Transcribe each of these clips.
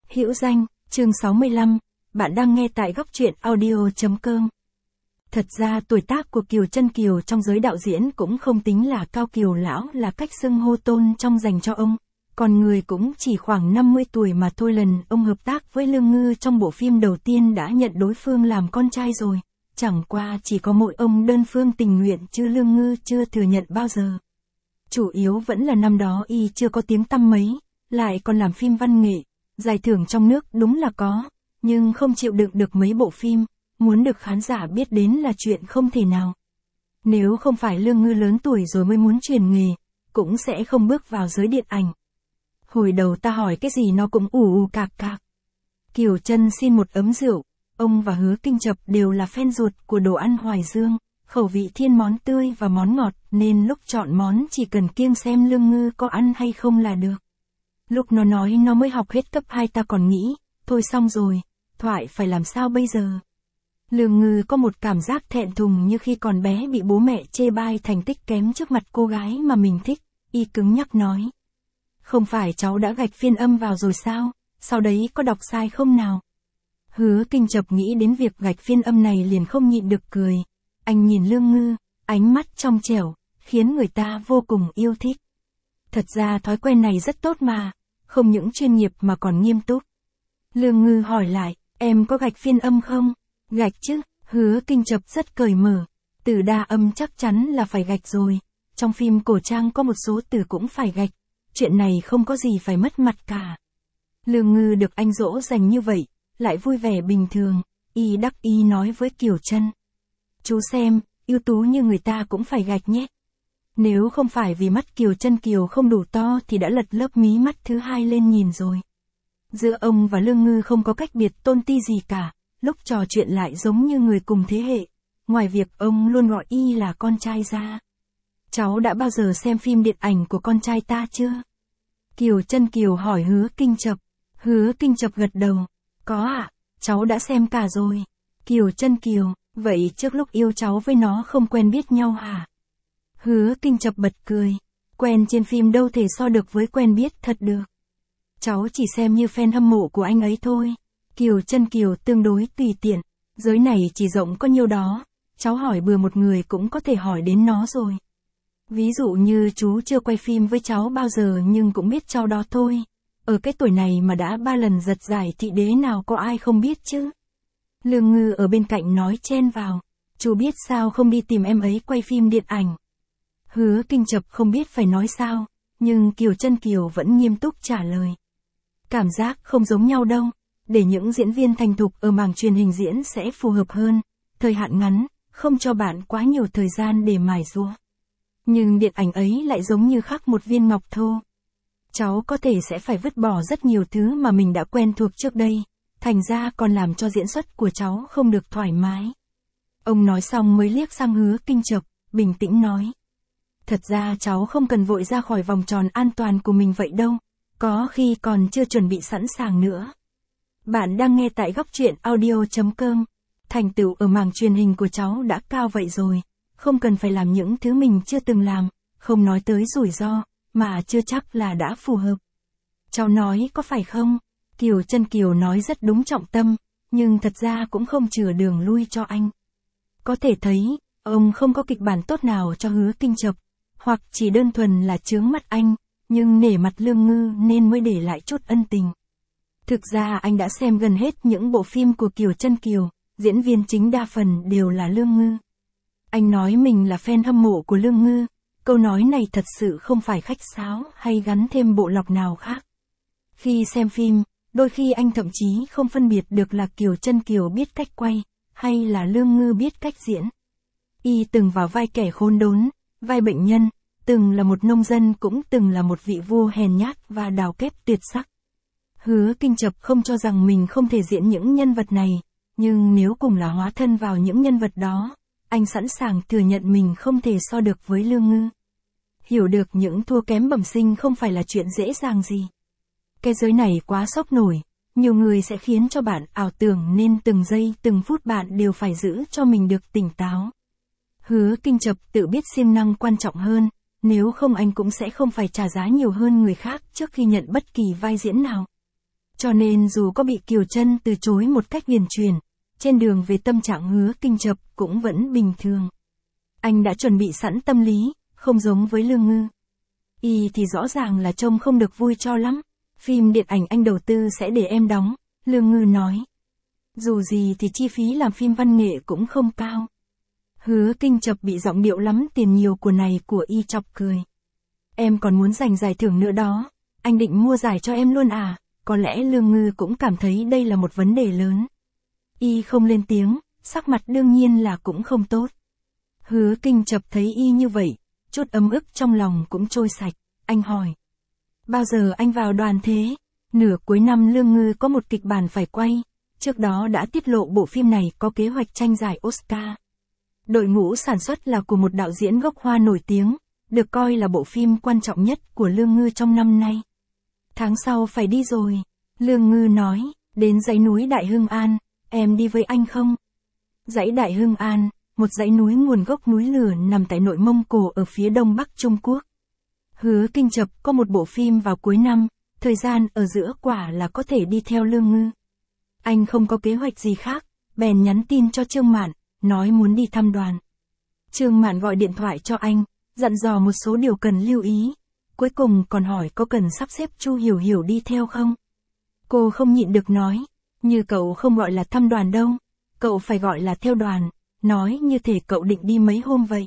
Hữu danh, chương 65, bạn đang nghe tại góc truyện audio.com. Thật ra tuổi tác của Kiều Chân Kiều trong giới đạo diễn cũng không tính là cao, Kiều lão là cách xưng hô tôn trong dành cho ông, còn người cũng chỉ khoảng 50 tuổi mà thôi. Lần ông hợp tác với Lương Ngư trong bộ phim đầu tiên đã nhận đối phương làm con trai rồi, chẳng qua chỉ có mỗi ông đơn phương tình nguyện chứ Lương Ngư chưa thừa nhận bao giờ. Chủ yếu vẫn là năm đó y chưa có tiếng tăm mấy, lại còn làm phim văn nghệ, giải thưởng trong nước đúng là có, nhưng không chịu đựng được mấy bộ phim, muốn được khán giả biết đến là chuyện không thể nào. Nếu không phải Lương Ngư lớn tuổi rồi mới muốn chuyển nghề, cũng sẽ không bước vào giới điện ảnh. Hồi đầu ta hỏi cái gì nó cũng ù ù cạc cạc. Kiều Chân xin một ấm rượu, ông và Hứa Kinh Chập đều là fan ruột của đồ ăn Hoài Dương, khẩu vị thiên món tươi và món ngọt nên lúc chọn món chỉ cần kiêng xem Lương Ngư có ăn hay không là được. Lúc nó nói nó mới học hết cấp 2 ta còn nghĩ, thôi xong rồi, thoại phải làm sao bây giờ. Lương Ngư có một cảm giác thẹn thùng như khi còn bé bị bố mẹ chê bai thành tích kém trước mặt cô gái mà mình thích, y cứng nhắc nói. Không phải cháu đã gạch phiên âm vào rồi sao, sau đấy có đọc sai không nào? Hứa Kinh Chập nghĩ đến việc gạch phiên âm này liền không nhịn được cười. Anh nhìn Lương Ngư, ánh mắt trong trẻo, khiến người ta vô cùng yêu thích. Thật ra thói quen này rất tốt mà, không những chuyên nghiệp mà còn nghiêm túc. Lương Ngư hỏi lại, em có gạch phiên âm không? Gạch chứ, Hứa Kinh Chập rất cởi mở. Từ đa âm chắc chắn là phải gạch rồi. Trong phim cổ trang có một số từ cũng phải gạch. Chuyện này không có gì phải mất mặt cả. Lương Ngư được anh dỗ dành như vậy, lại vui vẻ bình thường. Y đắc ý nói với Kiều Chân. Chú xem, ưu tú như người ta cũng phải gạch nhé. Nếu không phải vì mắt Kiều Chân Kiều không đủ to thì đã lật lớp mí mắt thứ hai lên nhìn rồi. Giữa ông và Lương Ngư không có cách biệt tôn ti gì cả, lúc trò chuyện lại giống như người cùng thế hệ. Ngoài việc ông luôn gọi y là con trai ra. Cháu đã bao giờ xem phim điện ảnh của con trai ta chưa? Kiều Chân Kiều hỏi Hứa Kinh Chập. Hứa Kinh Chập gật đầu. Có ạ, cháu đã xem cả rồi. Kiều Chân Kiều, vậy trước lúc yêu cháu với nó không quen biết nhau hả? Hứa Kinh Chập bật cười. Quen trên phim đâu thể so được với quen biết thật được. Cháu chỉ xem như fan hâm mộ của anh ấy thôi. Kiều Chân Kiều tương đối tùy tiện. Giới này chỉ rộng có nhiêu đó. Cháu hỏi bừa một người cũng có thể hỏi đến nó rồi. Ví dụ như chú chưa quay phim với cháu bao giờ nhưng cũng biết cháu đó thôi. Ở cái tuổi này mà đã 3 lần giật giải thị đế nào có ai không biết chứ. Lương Ngư ở bên cạnh nói chen vào. Chú biết sao không đi tìm em ấy quay phim điện ảnh. Hứa Kinh Chập không biết phải nói sao, nhưng Kiều Chân Kiều vẫn nghiêm túc trả lời. Cảm giác không giống nhau đâu, để những diễn viên thành thục ở mảng truyền hình diễn sẽ phù hợp hơn, thời hạn ngắn, không cho bạn quá nhiều thời gian để mài giũa. Nhưng điện ảnh ấy lại giống như khắc một viên ngọc thô. Cháu có thể sẽ phải vứt bỏ rất nhiều thứ mà mình đã quen thuộc trước đây, thành ra còn làm cho diễn xuất của cháu không được thoải mái. Ông nói xong mới liếc sang Hứa Kinh Chập, bình tĩnh nói. Thật ra cháu không cần vội ra khỏi vòng tròn an toàn của mình vậy đâu, có khi còn chưa chuẩn bị sẵn sàng nữa. Bạn đang nghe tại góc truyện audio.com, thành tựu ở mảng truyền hình của cháu đã cao vậy rồi, không cần phải làm những thứ mình chưa từng làm, không nói tới rủi ro, mà chưa chắc là đã phù hợp. Cháu nói có phải không? Kiều Chân Kiều nói rất đúng trọng tâm, nhưng thật ra cũng không chừa đường lui cho anh. Có thể thấy, ông không có kịch bản tốt nào cho Hứa Kinh Chập, hoặc chỉ đơn thuần là chướng mắt anh, nhưng nể mặt Lương Ngư nên mới để lại chút ân tình. Thực ra anh đã xem gần hết những bộ phim của Kiều Chân Kiều, diễn viên chính đa phần đều là Lương Ngư. Anh nói mình là fan hâm mộ của Lương Ngư, câu nói này thật sự không phải khách sáo hay gắn thêm bộ lọc nào khác. Khi xem phim, đôi khi anh thậm chí không phân biệt được là Kiều Chân Kiều biết cách quay, hay là Lương Ngư biết cách diễn. Y từng vào vai kẻ khốn đốn, vai bệnh nhân, từng là một nông dân cũng từng là một vị vua hèn nhát và đào kép tuyệt sắc. Hứa Kinh Chập không cho rằng mình không thể diễn những nhân vật này, nhưng nếu cùng là hóa thân vào những nhân vật đó, anh sẵn sàng thừa nhận mình không thể so được với Lương Ngư. Hiểu được những thua kém bẩm sinh không phải là chuyện dễ dàng gì. Cái giới này quá sốc nổi, nhiều người sẽ khiến cho bạn ảo tưởng nên từng giây từng phút bạn đều phải giữ cho mình được tỉnh táo. Hứa Kinh Chập tự biết siêng năng quan trọng hơn, nếu không anh cũng sẽ không phải trả giá nhiều hơn người khác trước khi nhận bất kỳ vai diễn nào. Cho nên dù có bị Kiều Trân từ chối một cách huyền truyền, trên đường về tâm trạng Hứa Kinh Chập cũng vẫn bình thường. Anh đã chuẩn bị sẵn tâm lý, không giống với Lương Ngư. Y thì rõ ràng là trông không được vui cho lắm. Phim điện ảnh anh đầu tư sẽ để em đóng, Lương Ngư nói. Dù gì thì chi phí làm phim văn nghệ cũng không cao. Hứa Kinh Chập bị giọng điệu lắm tiền nhiều của này của Y chọc cười. Em còn muốn giành giải thưởng nữa đó, anh định mua giải cho em luôn à? Có lẽ Lương Ngư cũng cảm thấy đây là một vấn đề lớn. Y không lên tiếng, sắc mặt đương nhiên là cũng không tốt. Hứa Kinh Chập thấy Y như vậy, chút ấm ức trong lòng cũng trôi sạch, anh hỏi. Bao giờ anh vào đoàn thế? Nửa cuối năm Lương Ngư có một kịch bản phải quay, trước đó đã tiết lộ bộ phim này có kế hoạch tranh giải Oscar. Đội ngũ sản xuất là của một đạo diễn gốc Hoa nổi tiếng, được coi là bộ phim quan trọng nhất của Lương Ngư trong năm nay. Tháng sau phải đi rồi, Lương Ngư nói, đến dãy núi Đại Hưng An, em đi với anh không? Dãy Đại Hưng An, một dãy núi nguồn gốc núi lửa nằm tại nội Mông Cổ ở phía đông bắc Trung Quốc. Hứa Kinh Chập có một bộ phim vào cuối năm, thời gian ở giữa quả là có thể đi theo Lương Ngư. Anh không có kế hoạch gì khác, bèn nhắn tin cho Trương Mạn, nói muốn đi thăm đoàn. Trương Mạn gọi điện thoại cho anh, dặn dò một số điều cần lưu ý, cuối cùng còn hỏi có cần sắp xếp Chu Hiểu Hiểu đi theo không. Cô không nhịn được nói, như cậu không gọi là thăm đoàn đâu, cậu phải gọi là theo đoàn, nói như thể cậu định đi mấy hôm vậy.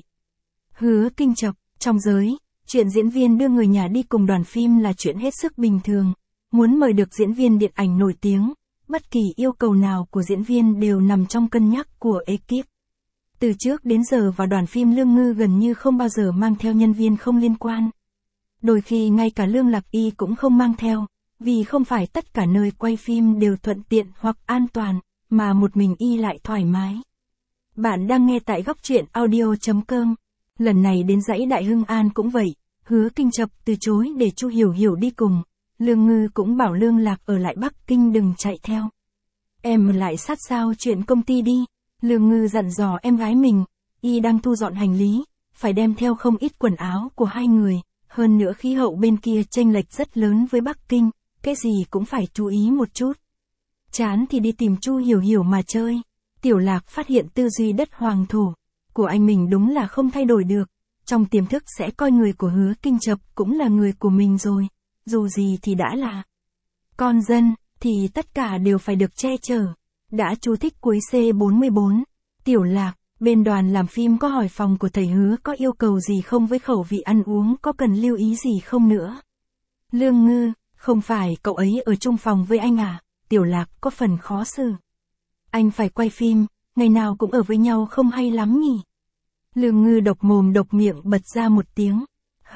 Hứa Kinh Chập, trong giới, chuyện diễn viên đưa người nhà đi cùng đoàn phim là chuyện hết sức bình thường, muốn mời được diễn viên điện ảnh nổi tiếng, bất kỳ yêu cầu nào của diễn viên đều nằm trong cân nhắc của ekip. Từ trước đến giờ vào đoàn phim Lương Ngư gần như không bao giờ mang theo nhân viên không liên quan. Đôi khi ngay cả Lương Lạc Y cũng không mang theo, vì không phải tất cả nơi quay phim đều thuận tiện hoặc an toàn, mà một mình Y lại thoải mái. Bạn đang nghe tại góc truyện audio.com. Lần này đến dãy Đại Hưng An cũng vậy, Hứa Kinh Chập từ chối để Chu Hiểu Hiểu đi cùng. Lương Ngư cũng bảo Lương Lạc ở lại Bắc Kinh đừng chạy theo. Em ở lại sát sao chuyện công ty đi. Lương Ngư dặn dò em gái mình, Y đang thu dọn hành lý, phải đem theo không ít quần áo của hai người, hơn nữa khí hậu bên kia chênh lệch rất lớn với Bắc Kinh, cái gì cũng phải chú ý một chút. Chán thì đi tìm Chu Hiểu Hiểu mà chơi. Tiểu Lạc phát hiện tư duy đất hoàng thổ của anh mình đúng là không thay đổi được, trong tiềm thức sẽ coi người của Hứa Kinh Chập cũng là người của mình rồi, dù gì thì đã là con dân, thì tất cả đều phải được che chở. Đã chú thích cuối C44. Tiểu Lạc, bên đoàn làm phim có hỏi phòng của thầy Hứa có yêu cầu gì không với khẩu vị ăn uống có cần lưu ý gì không nữa. Lương Ngư, không phải cậu ấy ở chung phòng với anh à? Tiểu Lạc có phần khó xử. Anh phải quay phim, ngày nào cũng ở với nhau không hay lắm nhỉ? Lương Ngư độc mồm độc miệng bật ra một tiếng.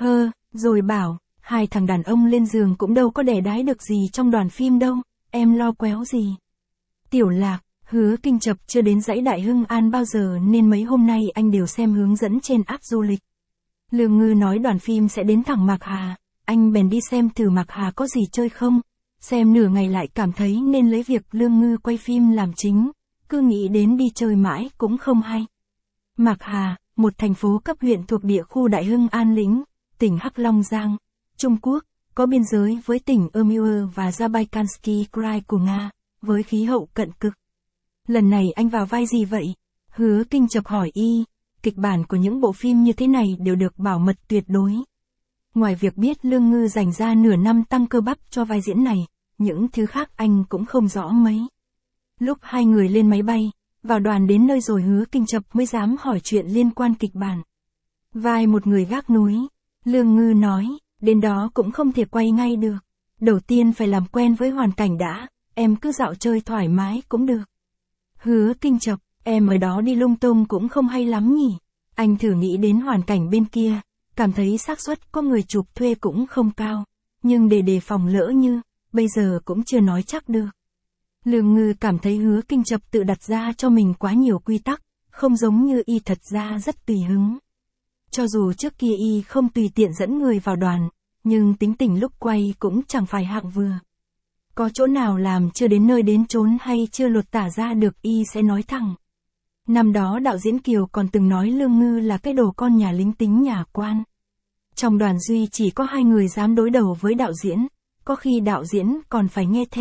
Rồi bảo, hai thằng đàn ông lên giường cũng đâu có đẻ đái được gì trong đoàn phim đâu, em lo quéo gì. Tiểu Lạc, Hứa Kinh Chập chưa đến dãy Đại Hưng An bao giờ nên mấy hôm nay anh đều xem hướng dẫn trên app du lịch. Lương Ngư nói đoàn phim sẽ đến thẳng Mạc Hà, anh bèn đi xem thử Mạc Hà có gì chơi không. Xem nửa ngày lại cảm thấy nên lấy việc Lương Ngư quay phim làm chính, cứ nghĩ đến đi chơi mãi cũng không hay. Mạc Hà, một thành phố cấp huyện thuộc địa khu Đại Hưng An lĩnh, tỉnh Hắc Long Giang, Trung Quốc, có biên giới với tỉnh Amur và Zabaikalsky Krai của Nga, với khí hậu cận cực. Lần này anh vào vai gì vậy? Hứa Kinh Chập hỏi Y, kịch bản của những bộ phim như thế này đều được bảo mật tuyệt đối. Ngoài việc biết Lương Ngư dành ra nửa năm tăng cơ bắp cho vai diễn này, những thứ khác anh cũng không rõ mấy. Lúc hai người lên máy bay, vào đoàn đến nơi rồi Hứa Kinh Chập mới dám hỏi chuyện liên quan kịch bản. Vai một người gác núi, Lương Ngư nói, đến đó cũng không thể quay ngay được. Đầu tiên phải làm quen với hoàn cảnh đã, em cứ dạo chơi thoải mái cũng được. Hứa Kinh Chập, em ở đó đi lung tung cũng không hay lắm nhỉ. Anh thử nghĩ đến hoàn cảnh bên kia, cảm thấy xác suất có người chụp thuê cũng không cao, nhưng để đề phòng lỡ như, bây giờ cũng chưa nói chắc được. Lương Ngư cảm thấy Hứa Kinh Chập tự đặt ra cho mình quá nhiều quy tắc, không giống như Y thật ra rất tùy hứng. Cho dù trước kia Y không tùy tiện dẫn người vào đoàn, nhưng tính tình lúc quay cũng chẳng phải hạng vừa. Có chỗ nào làm chưa đến nơi đến chốn hay chưa lột tả ra được Y sẽ nói thẳng. Năm đó đạo diễn Kiều còn từng nói Lương Ngư là cái đồ con nhà lính tính nhà quan. Trong đoàn Duy chỉ có hai người dám đối đầu với đạo diễn, có khi đạo diễn còn phải nghe theo,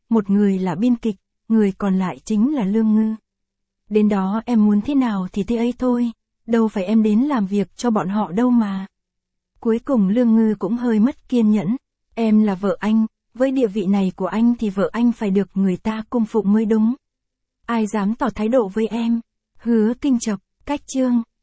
một người là biên kịch, người còn lại chính là Lương Ngư. Đến đó em muốn thế nào thì thế ấy thôi, đâu phải em đến làm việc cho bọn họ đâu mà. Cuối cùng Lương Ngư cũng hơi mất kiên nhẫn, em là vợ anh, với địa vị này của anh thì vợ anh phải được người ta cung phụng mới đúng. Ai dám tỏ thái độ với em? Hứa Kinh Chập, cách chương.